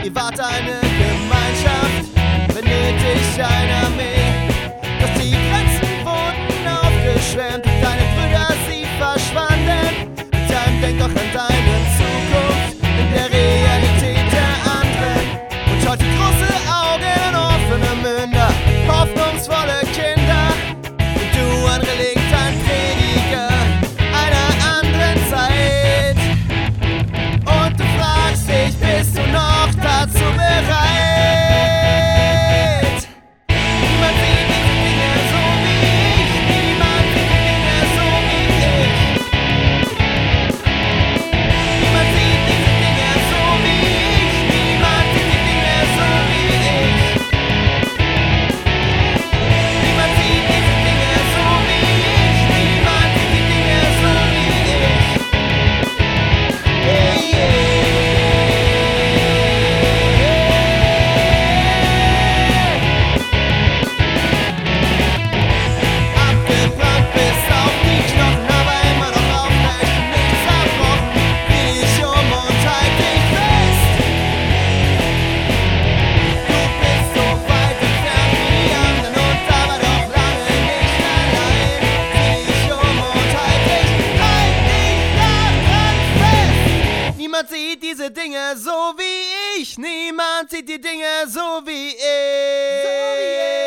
Ihr wart eine Gemeinschaft, benötigt eine Armee. Doch die Grenzen wurden aufgeschwemmt und deine Brüder, sie verschwanden. Mit deinem Denk doch an deine Zukunft in der Realität der anderen. Und heute große Augen, offene Münder, hoffnungsvolle Kinder. Und du ein Relikt, ein Prediger einer anderen Zeit. Und du fragst dich, bist du noch dazu bereit? Niemand sieht diese Dinge so wie ich. Niemand sieht die Dinge so wie ich. Niemand sieht diese Dinge so wie ich. Niemand sieht die Dinge so wie ich. Niemand sieht diese Dinge so wie ich. Niemand sieht die Dinge so wie ich. Hey, yeah. Abgebrannt bis auf die Knochen, aber immer noch aufrecht und nicht zerbrochen. Dreh dich um und halt dich fest. Du bist so weit entfernt wie die anderen und aber doch lange nicht allein. Dreh dich um und halt dich daran fest. Niemand sieht diese Dinge so wie ich. Niemand sieht die Dinge so wie ich.